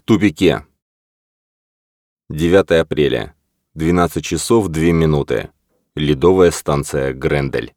В тупике. 9 апреля. 12 часов 2 минуты. Ледовая станция Грендель.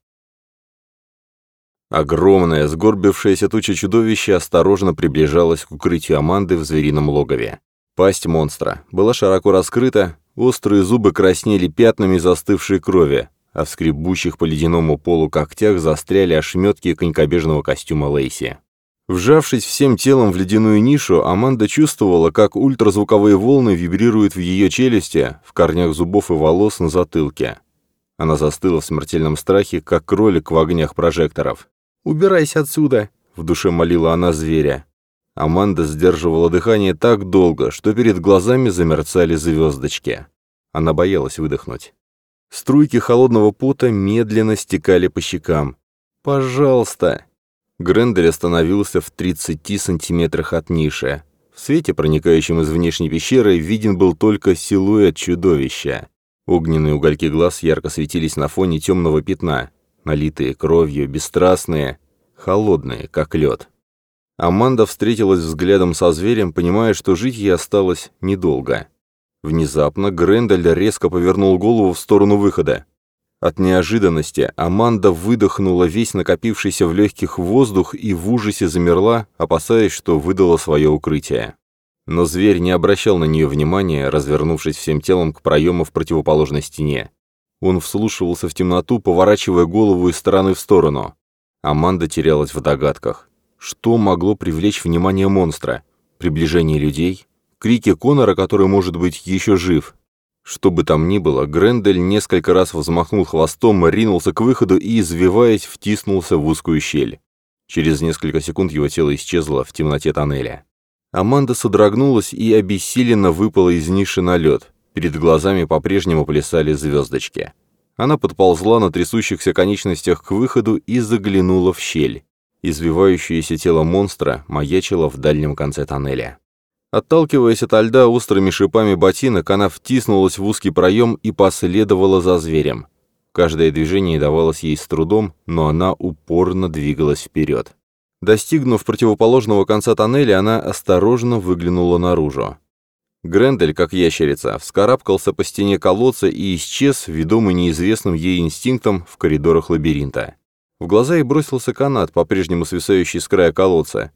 Огромное, сгорбившееся туча чудовища осторожно приближалась к укрытию Аманды в зверином логове. Пасть монстра была широко раскрыта, острые зубы краснели пятнами застывшей крови, а в скребущих по ледяному полу когтях застряли ошметки конькобежного костюма Лейси. Вжавшись всем телом в ледяную нишу, Аманда чувствовала, как ультразвуковые волны вибрируют в ее челюсти, в корнях зубов и волос на затылке. Она застыла в смертельном страхе, как кролик в огнях прожекторов. «Убирайся отсюда!» — в душе молила она зверя. Аманда сдерживала дыхание так долго, что перед глазами замерцали звездочки. Она боялась выдохнуть. Струйки холодного пота медленно стекали по щекам. «Пожалуйста!» Грендель остановился в 30 сантиметрах от ниши. В свете, проникающем из внешней пещеры, виден был только силуэт чудовища. Огненные угольки глаз ярко светились на фоне темного пятна, налитые кровью, бесстрастные, холодные, как лед. Аманда встретилась взглядом со зверем, понимая, что жить ей осталось недолго. Внезапно Грендель резко повернул голову в сторону выхода. От неожиданности Аманда выдохнула весь накопившийся в легких воздух и в ужасе замерла, опасаясь, что выдала свое укрытие. Но зверь не обращал на нее внимания, развернувшись всем телом к проему в противоположной стене. Он вслушивался в темноту, поворачивая голову из стороны в сторону. Аманда терялась в догадках. Что могло привлечь внимание монстра? Приближение людей? Крики Конора, который, может быть, еще жив? Что бы там ни было, Грендель несколько раз взмахнул хвостом, ринулся к выходу и, извиваясь, втиснулся в узкую щель. Через несколько секунд его тело исчезло в темноте тоннеля. Аманда содрогнулась и обессиленно выпала из ниши на лед. Перед глазами по-прежнему плясали звездочки. Она подползла на трясущихся конечностях к выходу и заглянула в щель. Извивающееся тело монстра маячило в дальнем конце тоннеля. Отталкиваясь ото льда острыми шипами ботинок, она втиснулась в узкий проем и последовала за зверем. Каждое движение давалось ей с трудом, но она упорно двигалась вперед. Достигнув противоположного конца тоннеля, она осторожно выглянула наружу. Грендель, как ящерица, вскарабкался по стене колодца и исчез, ведомый неизвестным ей инстинктом, в коридорах лабиринта. В глаза ей бросился канат, по-прежнему свисающий с края колодца.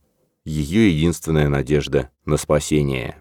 Ее единственная надежда на спасение.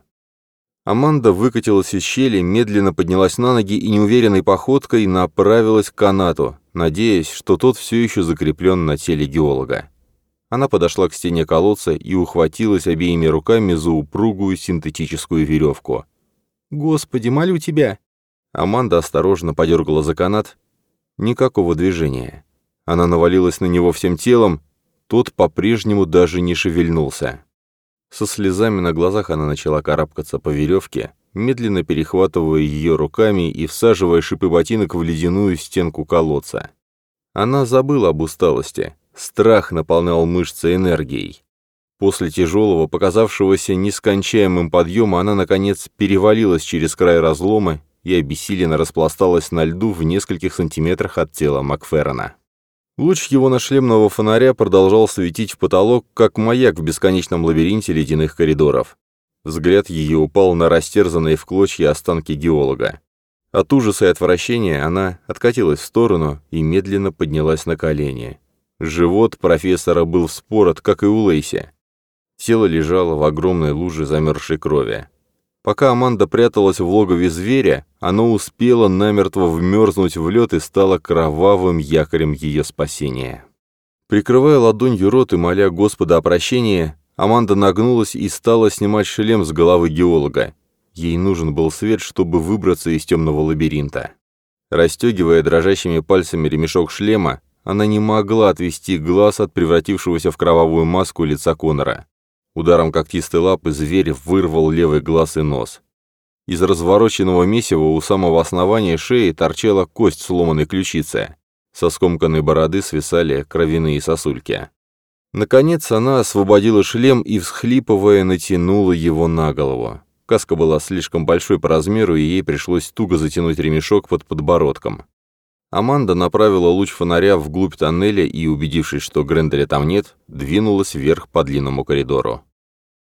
Аманда выкатилась из щели, медленно поднялась на ноги и неуверенной походкой направилась к канату, надеясь, что тот все еще закреплен на теле геолога. Она подошла к стене колодца и ухватилась обеими руками за упругую синтетическую веревку. «Господи, молю тебя!» Аманда осторожно подергала за канат. Никакого движения. Она навалилась на него всем телом. Тот по-прежнему даже не шевельнулся. Со слезами на глазах она начала карабкаться по веревке, медленно перехватывая ее руками и всаживая шипы ботинок в ледяную стенку колодца. Она забыла об усталости. Страх наполнял мышцы энергией. После тяжелого, показавшегося нескончаемым подъема, она, наконец, перевалилась через край разлома и обессиленно распласталась на льду в нескольких сантиметрах от тела Макферрона. Луч его нашлемного фонаря продолжал светить в потолок, как маяк в бесконечном лабиринте ледяных коридоров. Взгляд ее упал на растерзанные в клочья останки геолога. От ужаса и отвращения она откатилась в сторону и медленно поднялась на колени. Живот профессора был вспорот, как и у Лейси. Тело лежало в огромной луже замерзшей крови. Пока Аманда пряталась в логове зверя, оно успело намертво вмерзнуть в лед и стало кровавым якорем ее спасения. Прикрывая ладонью рот и моля Господа о прощении, Аманда нагнулась и стала снимать шлем с головы геолога. Ей нужен был свет, чтобы выбраться из темного лабиринта. Расстегивая дрожащими пальцами ремешок шлема, она не могла отвести глаз от превратившегося в кровавую маску лица Конора. Ударом когтистой лапы зверь вырвал левый глаз и нос. Из развороченного месива у самого основания шеи торчала кость сломанной ключицы. Со скомканной бороды свисали кровяные сосульки. Наконец она освободила шлем и, всхлипывая, натянула его на голову. Каска была слишком большой по размеру, и ей пришлось туго затянуть ремешок под подбородком. Аманда направила луч фонаря вглубь тоннеля и, убедившись, что Гренделя там нет, двинулась вверх по длинному коридору.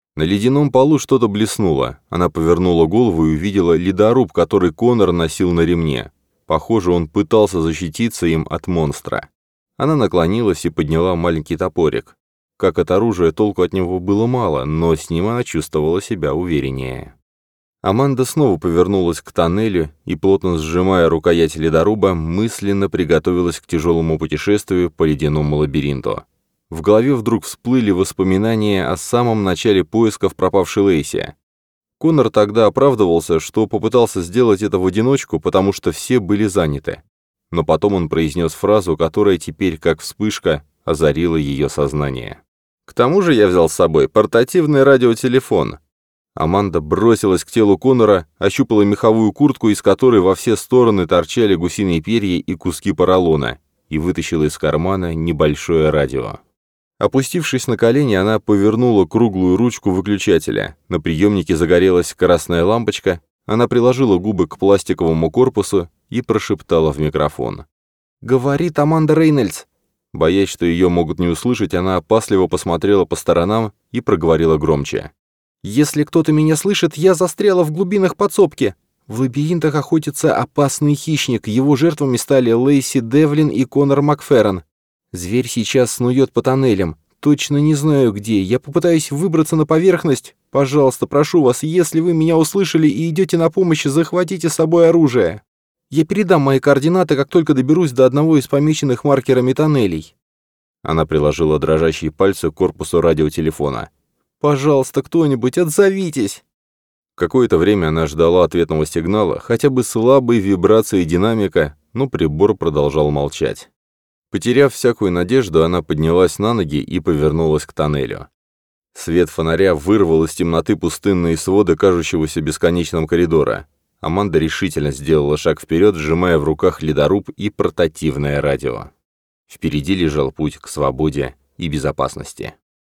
На ледяном полу что-то блеснуло. Она повернула голову и увидела ледоруб, который Коннор носил на ремне. Похоже, он пытался защититься им от монстра. Она наклонилась и подняла маленький топорик. Как от оружия, толку от него было мало, но с ним она чувствовала себя увереннее. Аманда снова повернулась к тоннелю и, плотно сжимая рукоять ледоруба, мысленно приготовилась к тяжелому путешествию по ледяному лабиринту. В голове вдруг всплыли воспоминания о самом начале поисков пропавшей Лейси. Коннор тогда оправдывался, что попытался сделать это в одиночку, потому что все были заняты. Но потом он произнес фразу, которая теперь, как вспышка, озарила ее сознание. «К тому же я взял с собой портативный радиотелефон». Аманда бросилась к телу Коннора, ощупала меховую куртку, из которой во все стороны торчали гусиные перья и куски поролона, и вытащила из кармана небольшое радио. Опустившись на колени, она повернула круглую ручку выключателя. На приемнике загорелась красная лампочка, она приложила губы к пластиковому корпусу и прошептала в микрофон. «Говорит Аманда Рейнольдс». Боясь, что ее могут не услышать, она опасливо посмотрела по сторонам и проговорила громче. «Если кто-то меня слышит, я застряла в глубинах подсобки. В лабиринтах охотится опасный хищник, его жертвами стали Лейси Девлин и Коннор Макферрон. Зверь сейчас снует по тоннелям. Точно не знаю где. Я попытаюсь выбраться на поверхность. Пожалуйста, прошу вас, если вы меня услышали и идете на помощь, захватите с собой оружие. Я передам мои координаты, как только доберусь до одного из помеченных маркерами тоннелей». Она приложила дрожащие пальцы к корпусу радиотелефона. «Пожалуйста, кто-нибудь, отзовитесь!» Какое-то время она ждала ответного сигнала, хотя бы слабой вибрации динамика, но прибор продолжал молчать. Потеряв всякую надежду, она поднялась на ноги и повернулась к тоннелю. Свет фонаря вырвал из темноты пустынные своды кажущегося бесконечным коридора. Аманда решительно сделала шаг вперед, сжимая в руках ледоруб и портативное радио. Впереди лежал путь к свободе и безопасности.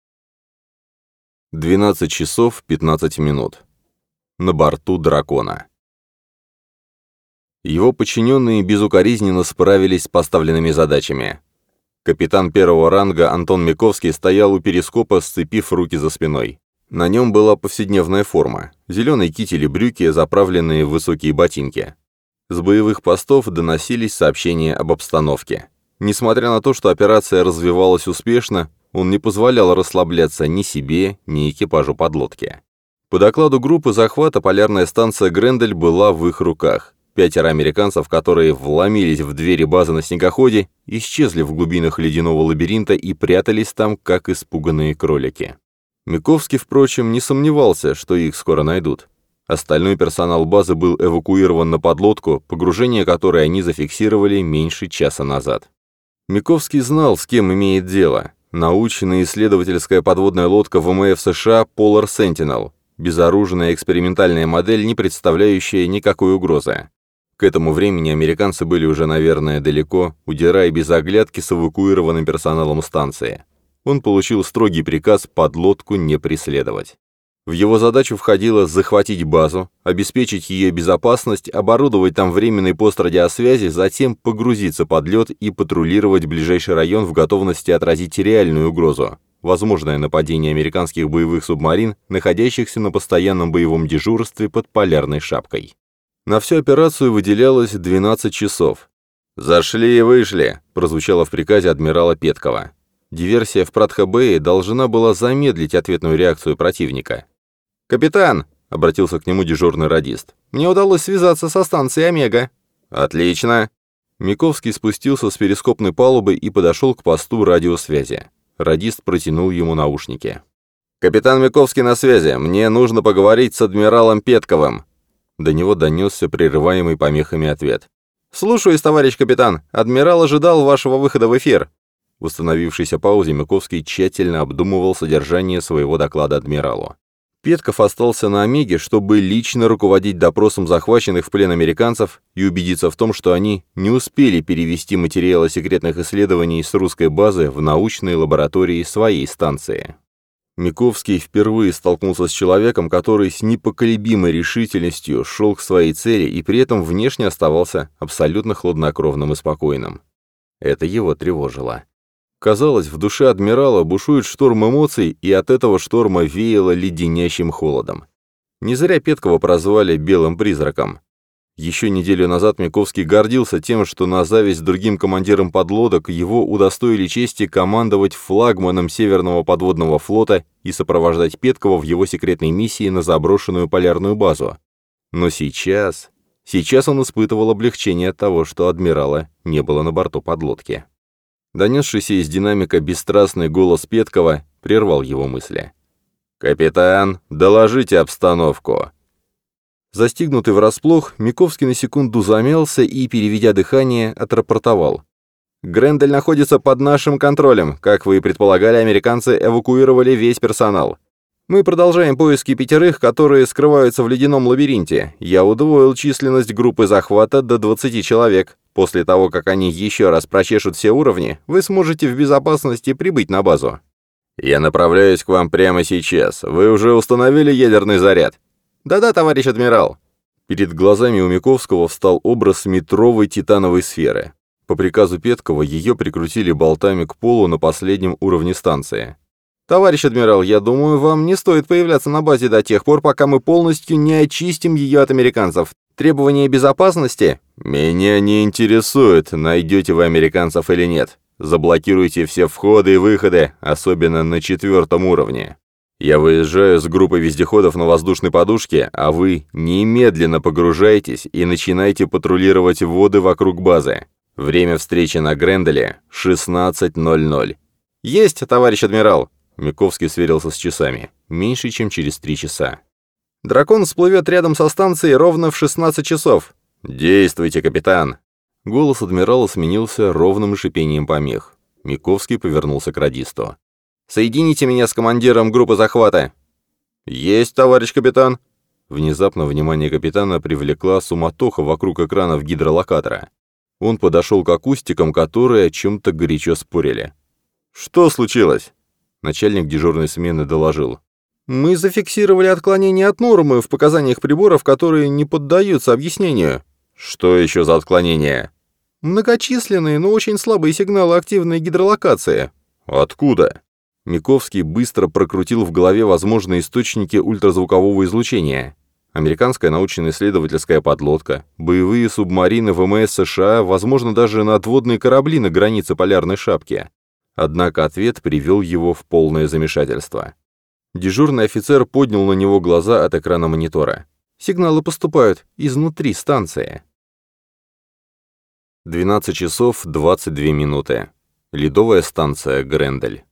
12 часов 15 минут. На борту дракона. Его подчиненные безукоризненно справились с поставленными задачами. Капитан первого ранга Антон Миковский стоял у перископа, сцепив руки за спиной. На нем была повседневная форма, зеленые китель и брюки, заправленные в высокие ботинки. С боевых постов доносились сообщения об обстановке. Несмотря на то, что операция развивалась успешно, он не позволял расслабляться ни себе, ни экипажу подлодки. По докладу группы захвата полярная станция Грендель была в их руках. 5 американцев, которые вломились в двери базы на снегоходе, исчезли в глубинах ледяного лабиринта и прятались там, как испуганные кролики. Миковский, впрочем, не сомневался, что их скоро найдут. Остальной персонал базы был эвакуирован на подлодку, погружение которой они зафиксировали меньше часа назад. Миковский знал, с кем имеет дело. Научно-исследовательская подводная лодка ВМФ США Polar Sentinel, безоружная экспериментальная модель, не представляющая никакой угрозы. К этому времени американцы были уже, наверное, далеко, удирая без оглядки с эвакуированным персоналом станции. Он получил строгий приказ подлодку не преследовать. В его задачу входило захватить базу, обеспечить ее безопасность, оборудовать там временный пост радиосвязи, затем погрузиться под лед и патрулировать ближайший район в готовности отразить реальную угрозу, возможное нападение американских боевых субмарин, находящихся на постоянном боевом дежурстве под полярной шапкой. На всю операцию выделялось 12 часов. «Зашли и вышли», — прозвучало в приказе адмирала Петкова. Диверсия в Пратха-Бэе должна была замедлить ответную реакцию противника. «Капитан», — обратился к нему дежурный радист, — «мне удалось связаться со станцией Омега». «Отлично». Миковский спустился с перископной палубы и подошел к посту радиосвязи. Радист протянул ему наушники. «Капитан Миковский на связи. Мне нужно поговорить с адмиралом Петковым». До него донесся прерываемый помехами ответ. «Слушаюсь, товарищ капитан. Адмирал ожидал вашего выхода в эфир». В установившейся паузе Миковский тщательно обдумывал содержание своего доклада адмиралу. Петков остался на Омеге, чтобы лично руководить допросом захваченных в плен американцев и убедиться в том, что они не успели перевести материалы секретных исследований с русской базы в научные лаборатории своей станции. Миковский впервые столкнулся с человеком, который с непоколебимой решительностью шел к своей цели и при этом внешне оставался абсолютно хладнокровным и спокойным. Это его тревожило. Казалось, в душе адмирала бушует шторм эмоций, и от этого шторма веяло леденящим холодом. Не зря Петкова прозвали «белым призраком». Еще неделю назад Миковский гордился тем, что на зависть другим командирам подлодок его удостоили чести командовать флагманом Северного подводного флота и сопровождать Петкова в его секретной миссии на заброшенную полярную базу. Но сейчас он испытывал облегчение от того, что адмирала не было на борту подлодки. Донесшийся из динамика бесстрастный голос Петкова прервал его мысли. «Капитан, доложите обстановку». Застигнутый врасплох, Миковский на секунду замялся и, переведя дыхание, отрапортовал. «Грендель находится под нашим контролем. Как вы и предполагали, американцы эвакуировали весь персонал. Мы продолжаем поиски 5, которые скрываются в ледяном лабиринте. Я удвоил численность группы захвата до 20 человек. После того, как они еще раз прочешут все уровни, вы сможете в безопасности прибыть на базу». «Я направляюсь к вам прямо сейчас. Вы уже установили ядерный заряд?» «Да-да, товарищ адмирал». Перед глазами у Миковского встал образ метровой титановой сферы. По приказу Петкова ее прикрутили болтами к полу на последнем уровне станции. «Товарищ адмирал, я думаю, вам не стоит появляться на базе до тех пор, пока мы полностью не очистим ее от американцев. Требования безопасности...» «Меня не интересует, найдете вы американцев или нет. Заблокируйте все входы и выходы, особенно на 4-м уровне. Я выезжаю с группой вездеходов на воздушной подушке, а вы немедленно погружаетесь и начинайте патрулировать воды вокруг базы. Время встречи на Гренделе 16:00. «Есть, товарищ адмирал!» Миковский сверился с часами. Меньше, чем через 3 часа. «Дракон всплывет рядом со станцией ровно в 16 часов. «Действуйте, капитан!» Голос адмирала сменился ровным шипением помех. Миковский повернулся к радисту. «Соедините меня с командиром группы захвата!» «Есть, товарищ капитан!» Внезапно внимание капитана привлекла суматоха вокруг экранов гидролокатора. Он подошел к акустикам, которые о чем-то горячо спорили. «Что случилось?» Начальник дежурной смены доложил. «Мы зафиксировали отклонение от нормы в показаниях приборов, которые не поддаются объяснению». «Что еще за отклонения?» «Многочисленные, но очень слабые сигналы активной гидролокации». «Откуда?» Миковский быстро прокрутил в голове возможные источники ультразвукового излучения. Американская научно-исследовательская подлодка, боевые субмарины ВМС США, возможно, даже надводные корабли на границе полярной шапки. Однако ответ привел его в полное замешательство. Дежурный офицер поднял на него глаза от экрана монитора. «Сигналы поступают изнутри станции». 12 часов 22 минуты. Ледовая станция Грендель.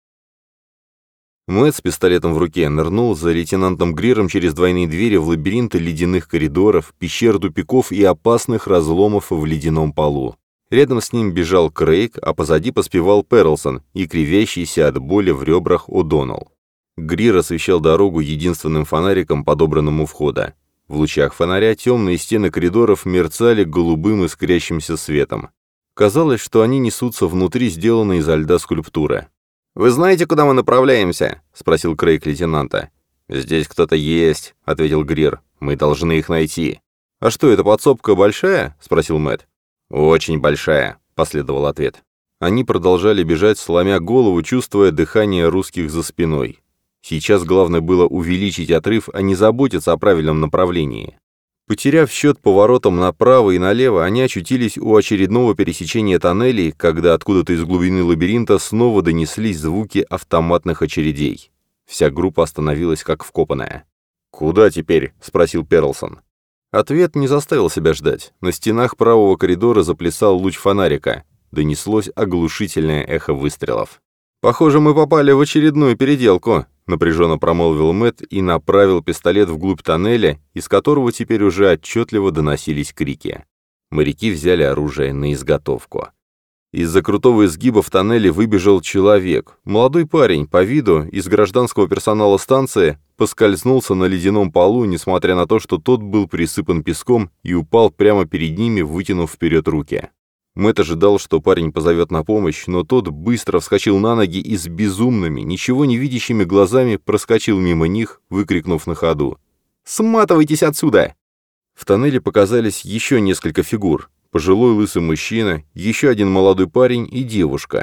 Мэтт с пистолетом в руке нырнул за лейтенантом Гриром через двойные двери в лабиринты ледяных коридоров, пещер тупиков и опасных разломов в ледяном полу. Рядом с ним бежал Крейг, а позади поспевал Перлсон и кривящийся от боли в ребрах О'Доннелл. Грир освещал дорогу единственным фонариком, подобранным у входа. В лучах фонаря темные стены коридоров мерцали голубым искрящимся светом. Казалось, что они несутся внутри сделанной изо льда скульптуры. «Вы знаете, куда мы направляемся?» — спросил Крейг лейтенанта. «Здесь кто-то есть», — ответил Грир. «Мы должны их найти». «А что, эта подсобка большая?» — спросил Мэтт. «Очень большая», — последовал ответ. Они продолжали бежать, сломя голову, чувствуя дыхание русских за спиной. Сейчас главное было увеличить отрыв, а не заботиться о правильном направлении. Потеряв счет поворотам направо и налево, они очутились у очередного пересечения тоннелей, когда откуда-то из глубины лабиринта снова донеслись звуки автоматных очередей. Вся группа остановилась как вкопанная. «Куда теперь?» — спросил Перлсон. Ответ не заставил себя ждать. На стенах правого коридора заплясал луч фонарика. Донеслось оглушительное эхо выстрелов. «Похоже, мы попали в очередную переделку», — напряженно промолвил Мэтт и направил пистолет вглубь тоннеля, из которого теперь уже отчетливо доносились крики. Моряки взяли оружие на изготовку. Из-за крутого изгиба в тоннеле выбежал человек. Молодой парень, по виду, из гражданского персонала станции, поскользнулся на ледяном полу, несмотря на то, что тот был присыпан песком и упал прямо перед ними, вытянув вперед руки. Мэтт ожидал, что парень позовет на помощь, но тот быстро вскочил на ноги и с безумными, ничего не видящими глазами проскочил мимо них, выкрикнув на ходу: «Сматывайтесь отсюда!» В тоннеле показались еще несколько фигур. Пожилой лысый мужчина, еще один молодой парень и девушка.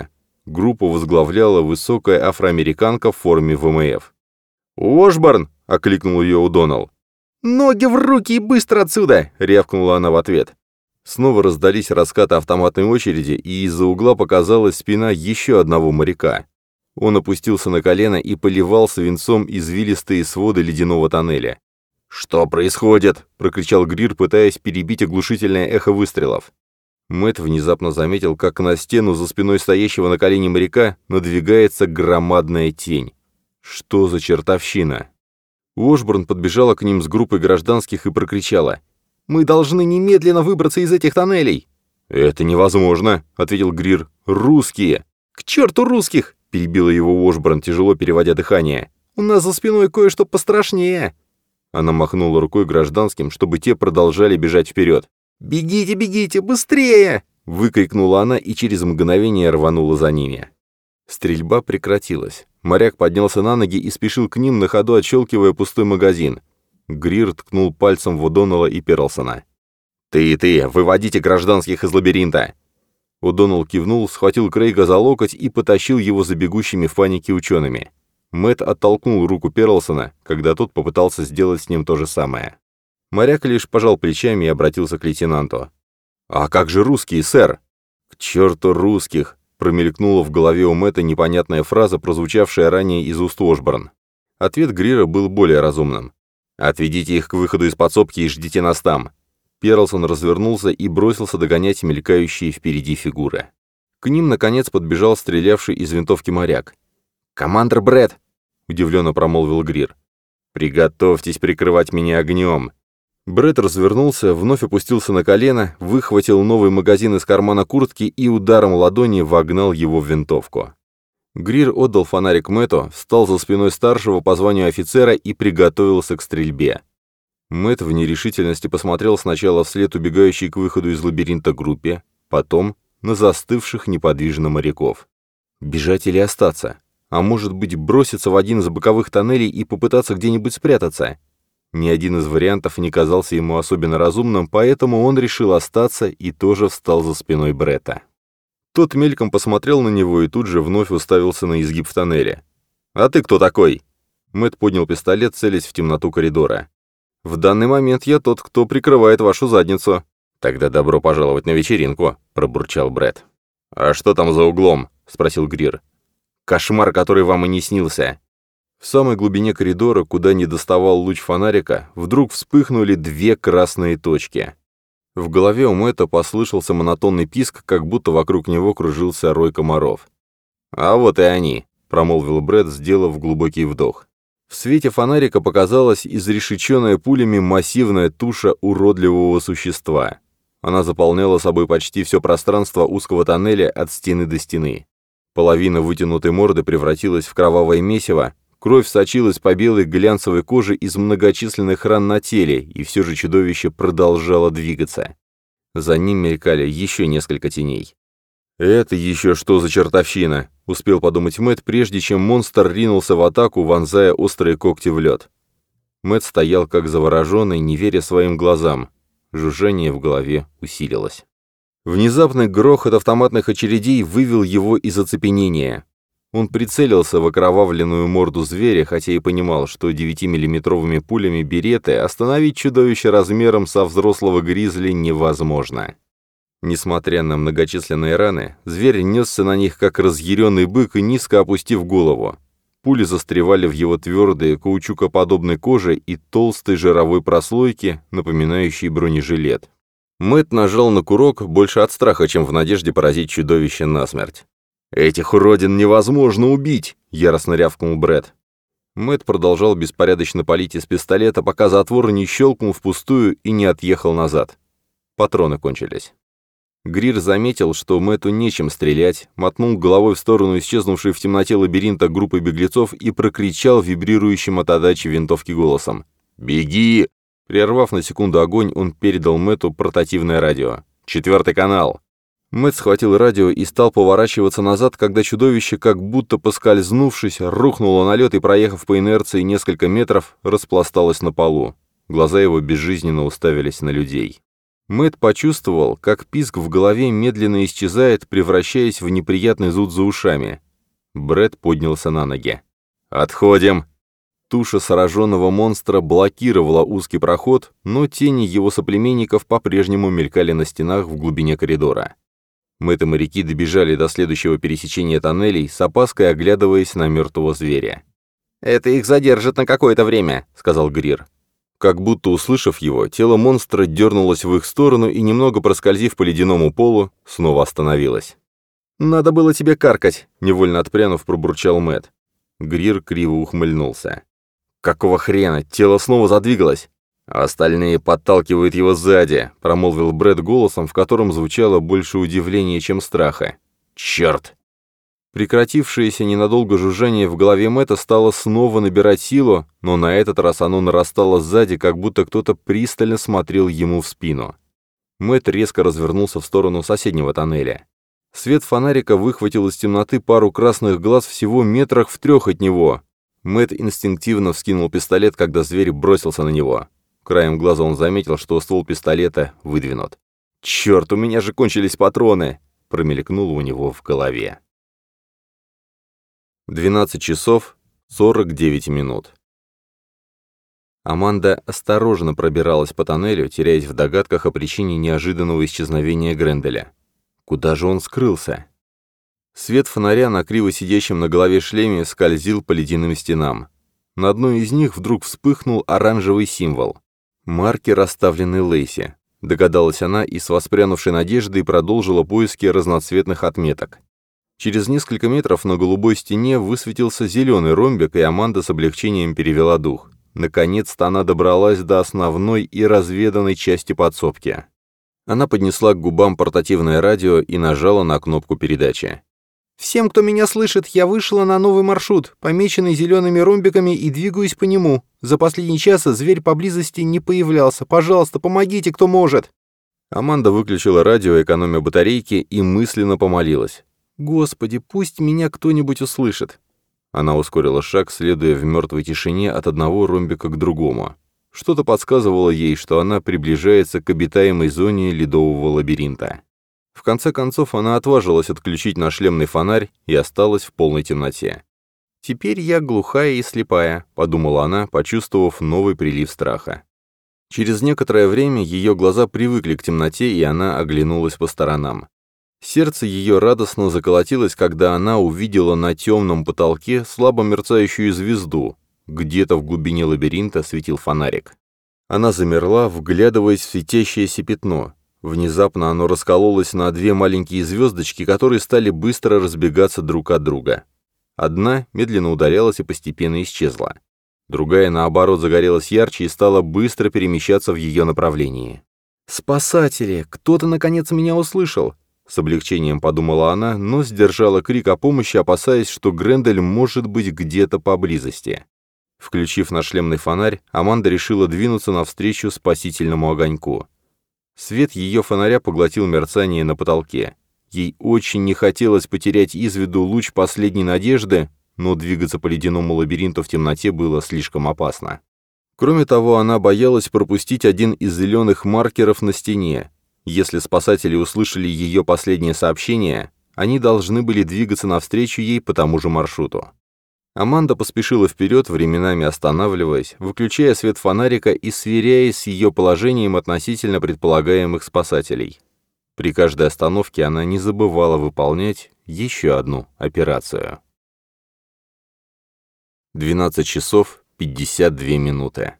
Группу возглавляла высокая афроамериканка в форме ВМФ. «Уошборн!» — окликнул ее О'Доннелл. «Ноги в руки и быстро отсюда!» — рявкнула она в ответ. Снова раздались раскаты автоматной очереди, и из-за угла показалась спина еще одного моряка. Он опустился на колено и поливал свинцом извилистые своды ледяного тоннеля. «Что происходит?» — прокричал Грир, пытаясь перебить оглушительное эхо выстрелов. Мэтт внезапно заметил, как на стену за спиной стоящего на колене моряка надвигается громадная тень. Что за чертовщина? Уошборн подбежала к ним с группой гражданских и прокричала: «Мы должны немедленно выбраться из этих тоннелей!» «Это невозможно», — ответил Грир. «Русские!» «К черту русских!» — перебила его Уошборн, тяжело переводя дыхание. «У нас за спиной кое-что пострашнее!» Она махнула рукой гражданским, чтобы те продолжали бежать вперед. «Бегите, бегите, быстрее!» — выкрикнула она и через мгновение рванула за ними. Стрельба прекратилась. Моряк поднялся на ноги и спешил к ним, на ходу отщелкивая пустой магазин. Грир ткнул пальцем в О'Доннелла и Перлсона. «Ты и ты, выводите гражданских из лабиринта!» О'Доннелл кивнул, схватил Крейга за локоть и потащил его за бегущими в панике учеными. Мэтт оттолкнул руку Перлсона, когда тот попытался сделать с ним то же самое. Моряк лишь пожал плечами и обратился к лейтенанту. «А как же русские, сэр?» «К черту русских!» — промелькнула в голове у Мэтта непонятная фраза, прозвучавшая ранее из уст Уошборн. Ответ Грира был более разумным. «Отведите их к выходу из подсобки и ждите нас там». Перлсон развернулся и бросился догонять мелькающие впереди фигуры. К ним, наконец, подбежал стрелявший из винтовки моряк. «Командор Брэд!» — удивленно промолвил Грир. «Приготовьтесь прикрывать меня огнем!» Брэд развернулся, вновь опустился на колено, выхватил новый магазин из кармана куртки и ударом ладони вогнал его в винтовку. Грир отдал фонарик Мэтту, встал за спиной старшего по званию офицера и приготовился к стрельбе. Мэтт в нерешительности посмотрел сначала вслед убегающей к выходу из лабиринта группе, потом на застывших неподвижно моряков. Бежать или остаться? А может быть, броситься в один из боковых тоннелей и попытаться где-нибудь спрятаться? Ни один из вариантов не казался ему особенно разумным, поэтому он решил остаться и тоже встал за спиной Бретта. Тот мельком посмотрел на него и тут же вновь уставился на изгиб в тоннеле. «А ты кто такой?» Мэтт поднял пистолет, целясь в темноту коридора. «В данный момент я тот, кто прикрывает вашу задницу». «Тогда добро пожаловать на вечеринку», — пробурчал Бретт. «А что там за углом?» — спросил Грир. «Кошмар, который вам и не снился». В самой глубине коридора, куда не доставал луч фонарика, вдруг вспыхнули две красные точки. В голове у Мэтта послышался монотонный писк, как будто вокруг него кружился рой комаров. «А вот и они», — промолвил Брэд, сделав глубокий вдох. В свете фонарика показалась изрешеченная пулями массивная туша уродливого существа. Она заполняла собой почти все пространство узкого тоннеля от стены до стены. Половина вытянутой морды превратилась в кровавое месиво, кровь сочилась по белой глянцевой коже из многочисленных ран на теле, и все же чудовище продолжало двигаться. За ним мелькали еще несколько теней. «Это еще что за чертовщина?» — успел подумать Мэтт, прежде чем монстр ринулся в атаку, вонзая острые когти в лед. Мэтт стоял как завороженный, не веря своим глазам. Жужжание в голове усилилось. Внезапный грохот автоматных очередей вывел его из оцепенения. Он прицелился в окровавленную морду зверя, хотя и понимал, что 9-миллиметровыми пулями береты остановить чудовище размером со взрослого гризли невозможно. Несмотря на многочисленные раны, зверь несся на них, как разъяренный бык, и низко опустив голову. Пули застревали в его твердой, каучукоподобной коже и толстой жировой прослойке, напоминающей бронежилет. Мэтт нажал на курок больше от страха, чем в надежде поразить чудовище насмерть. «Этих уродин невозможно убить!» — яростно рявкнул Брэд. Мэтт продолжал беспорядочно палить из пистолета, пока затвор не щелкнул впустую и не отъехал назад. Патроны кончились. Грир заметил, что Мэтту нечем стрелять, мотнул головой в сторону исчезнувшей в темноте лабиринта группы беглецов и прокричал вибрирующим от отдачи винтовки голосом: «Беги!» Прервав на секунду огонь, он передал Мэтту портативное радио. «4-й канал!» Мэтт схватил радио и стал поворачиваться назад, когда чудовище, как будто поскользнувшись, рухнуло на лед и, проехав по инерции несколько метров, распласталось на полу. Глаза его безжизненно уставились на людей. Мэтт почувствовал, как писк в голове медленно исчезает, превращаясь в неприятный зуд за ушами. Брэд поднялся на ноги. «Отходим!» Туша сраженного монстра блокировала узкий проход, но тени его соплеменников по-прежнему мелькали на стенах в глубине коридора. Мэтт и моряки добежали до следующего пересечения тоннелей, с опаской оглядываясь на мертвого зверя. «Это их задержит на какое-то время», — сказал Грир. Как будто услышав его, тело монстра дернулось в их сторону и, немного проскользив по ледяному полу, снова остановилось. «Надо было тебе каркать», — невольно отпрянув, пробурчал Мэтт. Грир криво ухмыльнулся. «Какого хрена? Тело снова задвигалось!» «Остальные подталкивают его сзади», — промолвил Брэд голосом, в котором звучало больше удивления, чем страха. «Черт!» Прекратившееся ненадолго жужжание в голове Мэтта стало снова набирать силу, но на этот раз оно нарастало сзади, как будто кто-то пристально смотрел ему в спину. Мэтт резко развернулся в сторону соседнего тоннеля. Свет фонарика выхватил из темноты пару красных глаз всего метрах в 3 от него. Мэтт инстинктивно вскинул пистолет, когда зверь бросился на него. Краем глаза он заметил, что ствол пистолета выдвинут. «Черт, у меня же кончились патроны!» — промелькнуло у него в голове. 12 часов 49 минут. Аманда осторожно пробиралась по тоннелю, теряясь в догадках о причине неожиданного исчезновения Гренделя. Куда же он скрылся? Свет фонаря на криво сидящем на голове шлеме скользил по ледяным стенам. На одной из них вдруг вспыхнул оранжевый символ. Маркер, оставленный Лейси. Догадалась она и с воспрянувшей надеждой продолжила поиски разноцветных отметок. Через несколько метров на голубой стене высветился зеленый ромбик, и Аманда с облегчением перевела дух. Наконец-то она добралась до основной и разведанной части подсобки. Она поднесла к губам портативное радио и нажала на кнопку передачи. «Всем, кто меня слышит, я вышла на новый маршрут, помеченный зелеными ромбиками, и двигаюсь по нему. За последний час зверь поблизости не появлялся. Пожалуйста, помогите, кто может!» Аманда выключила радио, экономя батарейки, и мысленно помолилась. «Господи, пусть меня кто-нибудь услышит!» Она ускорила шаг, следуя в мертвой тишине от одного ромбика к другому. Что-то подсказывало ей, что она приближается к обитаемой зоне ледового лабиринта. В конце концов, она отважилась отключить нашлемный фонарь и осталась в полной темноте. «Теперь я глухая и слепая», — подумала она, почувствовав новый прилив страха. Через некоторое время ее глаза привыкли к темноте, и она оглянулась по сторонам. Сердце ее радостно заколотилось, когда она увидела на темном потолке слабо мерцающую звезду. Где-то в глубине лабиринта светил фонарик. Она замерла, вглядываясь в светящееся пятно. Внезапно оно раскололось на 2 маленькие звездочки, которые стали быстро разбегаться друг от друга. Одна медленно удалялась и постепенно исчезла. Другая, наоборот, загорелась ярче и стала быстро перемещаться в ее направлении. «Спасатели! Кто-то, наконец, меня услышал!» С облегчением подумала она, но сдержала крик о помощи, опасаясь, что Грендель может быть где-то поблизости. Включив нашлемный фонарь, Аманда решила двинуться навстречу спасительному огоньку. Свет ее фонаря поглотил мерцание на потолке. Ей очень не хотелось потерять из виду луч последней надежды, но двигаться по ледяному лабиринту в темноте было слишком опасно. Кроме того, она боялась пропустить один из зеленых маркеров на стене. Если спасатели услышали ее последнее сообщение, они должны были двигаться навстречу ей по тому же маршруту. Аманда поспешила вперед, временами останавливаясь, выключая свет фонарика и сверяясь с ее положением относительно предполагаемых спасателей. При каждой остановке она не забывала выполнять еще одну операцию. 12 часов 52 минуты.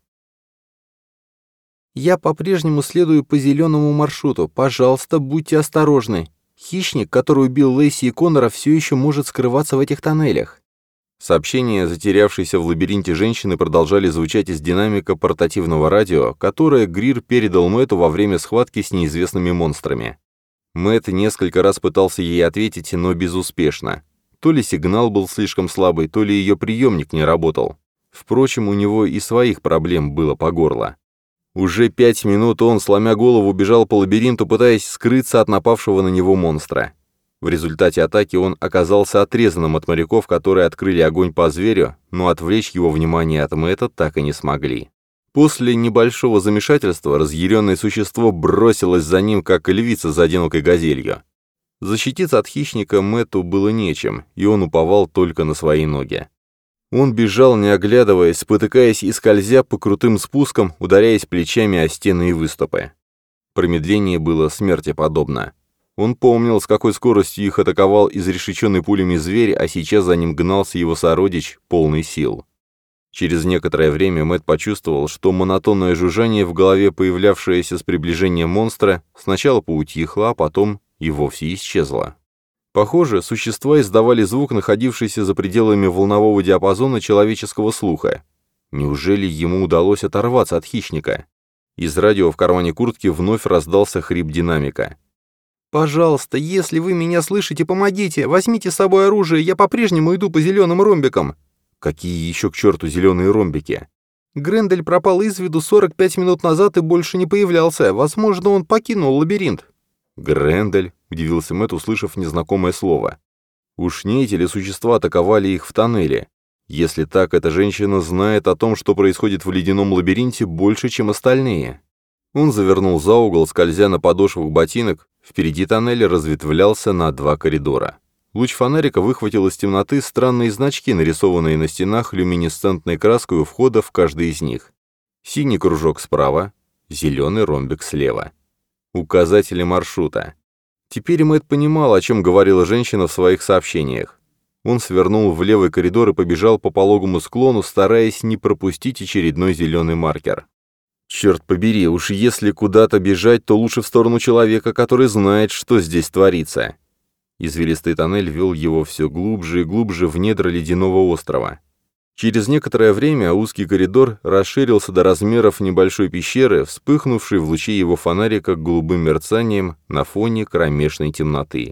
«Я по-прежнему следую по зеленому маршруту. Пожалуйста, будьте осторожны. Хищник, который убил Лейси и Коннора, все еще может скрываться в этих тоннелях». Сообщения, затерявшейся в лабиринте женщины, продолжали звучать из динамика портативного радио, которое Грир передал Мэтту во время схватки с неизвестными монстрами. Мэтт несколько раз пытался ей ответить, но безуспешно. То ли сигнал был слишком слабый, то ли ее приемник не работал. Впрочем, у него и своих проблем было по горло. Уже 5 минут он, сломя голову, бежал по лабиринту, пытаясь скрыться от напавшего на него монстра. В результате атаки он оказался отрезанным от моряков, которые открыли огонь по зверю, но отвлечь его внимание от Мэтта так и не смогли. После небольшого замешательства разъяренное существо бросилось за ним, как львица за одинокой газелью. Защититься от хищника Мэтту было нечем, и он уповал только на свои ноги. Он бежал, не оглядываясь, спотыкаясь и скользя по крутым спускам, ударяясь плечами о стены и выступы. Промедление было смерти подобно. Он помнил, с какой скоростью их атаковал изрешеченный пулями зверь, а сейчас за ним гнался его сородич, полный сил. Через некоторое время Мэтт почувствовал, что монотонное жужжание в голове, появлявшееся с приближением монстра, сначала поутихло, а потом и вовсе исчезло. Похоже, существа издавали звук, находившийся за пределами волнового диапазона человеческого слуха. Неужели ему удалось оторваться от хищника? Из радио в кармане куртки вновь раздался хрип динамика. «Пожалуйста, если вы меня слышите, помогите! Возьмите с собой оружие, я по-прежнему иду по зеленым ромбикам!» Какие еще к черту зеленые ромбики? Грендель пропал из виду 45 минут назад и больше не появлялся. Возможно, он покинул лабиринт. Грендель, удивился Мэтт, услышав незнакомое слово. Уж не эти ли существа атаковали их в тоннеле? Если так, эта женщина знает о том, что происходит в ледяном лабиринте, больше, чем остальные. Он завернул за угол, скользя на подошвах ботинок. Впереди тоннеля разветвлялся на 2 коридора. Луч фонарика выхватил из темноты странные значки, нарисованные на стенах люминесцентной краской у входа в каждый из них. Синий кружок справа, зеленый ромбик слева. Указатели маршрута. Теперь Мэтт понимал, о чем говорила женщина в своих сообщениях. Он свернул в левый коридор и побежал по пологому склону, стараясь не пропустить очередной зеленый маркер. Черт побери, уж если куда-то бежать, то лучше в сторону человека, который знает, что здесь творится. Извилистый тоннель вел его все глубже и глубже в недра ледяного острова. Через некоторое время узкий коридор расширился до размеров небольшой пещеры, вспыхнувшей в луче его фонарика голубым мерцанием на фоне кромешной темноты.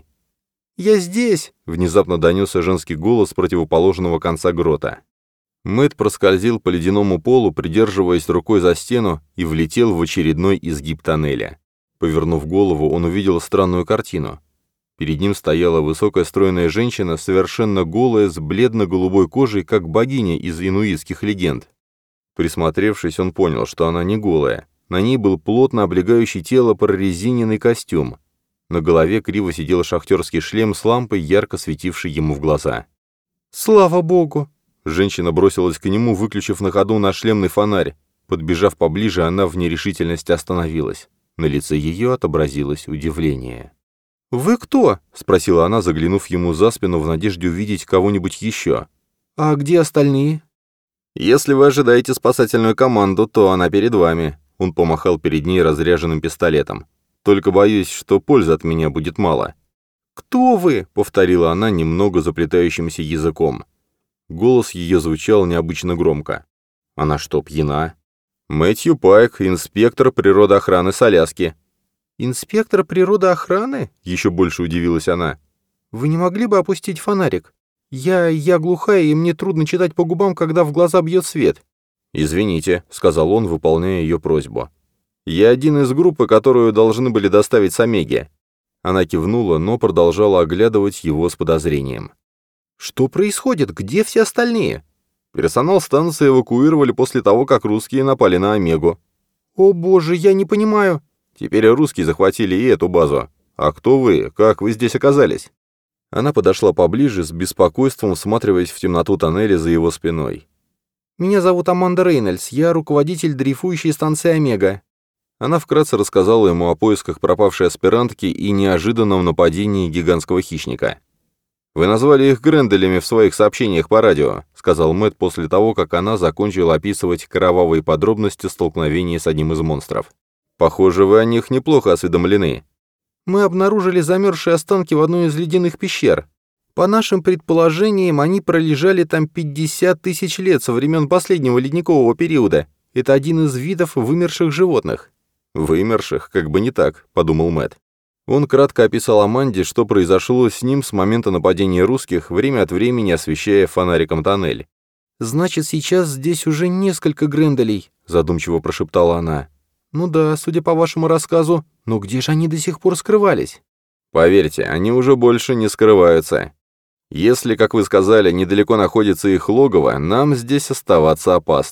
«Я здесь!» — внезапно донесся женский голос с противоположного конца грота. Мэтт проскользил по ледяному полу, придерживаясь рукой за стену, и влетел в очередной изгиб тоннеля. Повернув голову, он увидел странную картину. Перед ним стояла высокая стройная женщина, совершенно голая, с бледно-голубой кожей, как богиня из инуитских легенд. Присмотревшись, он понял, что она не голая. На ней был плотно облегающий тело прорезиненный костюм. На голове криво сидел шахтерский шлем с лампой, ярко светившей ему в глаза. «Слава богу!» Женщина бросилась к нему, выключив на ходу нашлемный фонарь. Подбежав поближе, она в нерешительности остановилась. На лице ее отобразилось удивление. «Вы кто?» — спросила она, заглянув ему за спину в надежде увидеть кого-нибудь еще. «А где остальные?» «Если вы ожидаете спасательную команду, то она перед вами», — он помахал перед ней разряженным пистолетом. «Только боюсь, что пользы от меня будет мало». «Кто вы?» — повторила она немного заплетающимся языком. Голос ее звучал необычно громко. «Она что, пьяна?» «Мэтью Пайк, инспектор природоохраны с Аляски». «Инспектор природоохраны?» — еще больше удивилась она. «Вы не могли бы опустить фонарик? Я глухая, и мне трудно читать по губам, когда в глаза бьет свет». «Извините», — сказал он, выполняя ее просьбу. «Я один из группы, которую должны были доставить с Омеги». Она кивнула, но продолжала оглядывать его с подозрением. «Что происходит? Где все остальные?» «Персонал станции эвакуировали после того, как русские напали на Омегу». «О боже, я не понимаю». «Теперь русские захватили и эту базу. А кто вы? Как вы здесь оказались?» Она подошла поближе, с беспокойством всматриваясь в темноту тоннеля за его спиной. «Меня зовут Аманда Рейнольдс, я руководитель дрейфующей станции Омега». Она вкратце рассказала ему о поисках пропавшей аспирантки и неожиданном нападении гигантского хищника. «Вы назвали их Гренделями в своих сообщениях по радио», — сказал Мэтт после того, как она закончила описывать кровавые подробности столкновения с одним из монстров. «Похоже, вы о них неплохо осведомлены». «Мы обнаружили замерзшие останки в одной из ледяных пещер. По нашим предположениям, они пролежали там 50 тысяч лет со времен последнего ледникового периода. Это один из видов вымерших животных». «Вымерших? Как бы не так», — подумал Мэтт. Он кратко описал Аманде, что произошло с ним с момента нападения русских, время от времени освещая фонариком тоннель. «Значит, сейчас здесь уже несколько Гренделей», — задумчиво прошептала она. «Ну да, судя по вашему рассказу, но где же они до сих пор скрывались?» «Поверьте, они уже больше не скрываются. Если, как вы сказали, недалеко находится их логово, нам здесь оставаться опасно.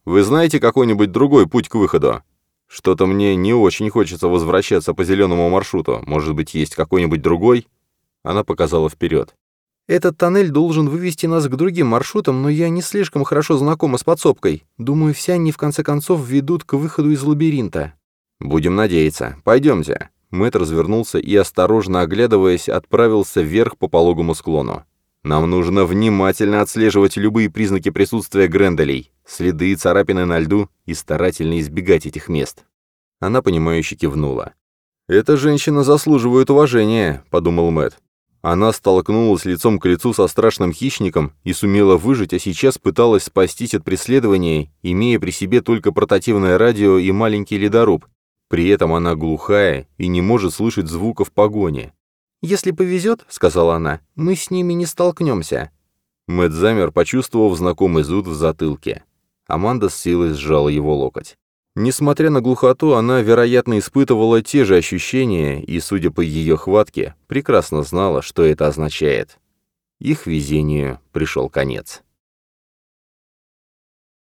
Вы знаете какой-нибудь другой путь к выходу? Что-то мне не очень хочется возвращаться по зеленому маршруту. Может быть, есть какой-нибудь другой?» Она показала вперед. «Этот тоннель должен вывести нас к другим маршрутам, но я не слишком хорошо знакома с подсобкой. Думаю, все они в конце концов ведут к выходу из лабиринта». «Будем надеяться. Пойдемте». Мэтт развернулся и, осторожно оглядываясь, отправился вверх по пологому склону. «Нам нужно внимательно отслеживать любые признаки присутствия Гренделей, следы и царапины на льду, и старательно избегать этих мест». Она, понимающе кивнула. «Эта женщина заслуживает уважения», — подумал Мэтт. Она столкнулась лицом к лицу со страшным хищником и сумела выжить, а сейчас пыталась спастись от преследования, имея при себе только портативное радио и маленький ледоруб. При этом она глухая и не может слышать звуков погони. «Если повезет, — сказала она, — мы с ними не столкнемся». Мэтт замер, почувствовав знакомый зуд в затылке. Аманда с силой сжала его локоть. Несмотря на глухоту, она, вероятно, испытывала те же ощущения и, судя по ее хватке, прекрасно знала, что это означает. Их везению пришел конец.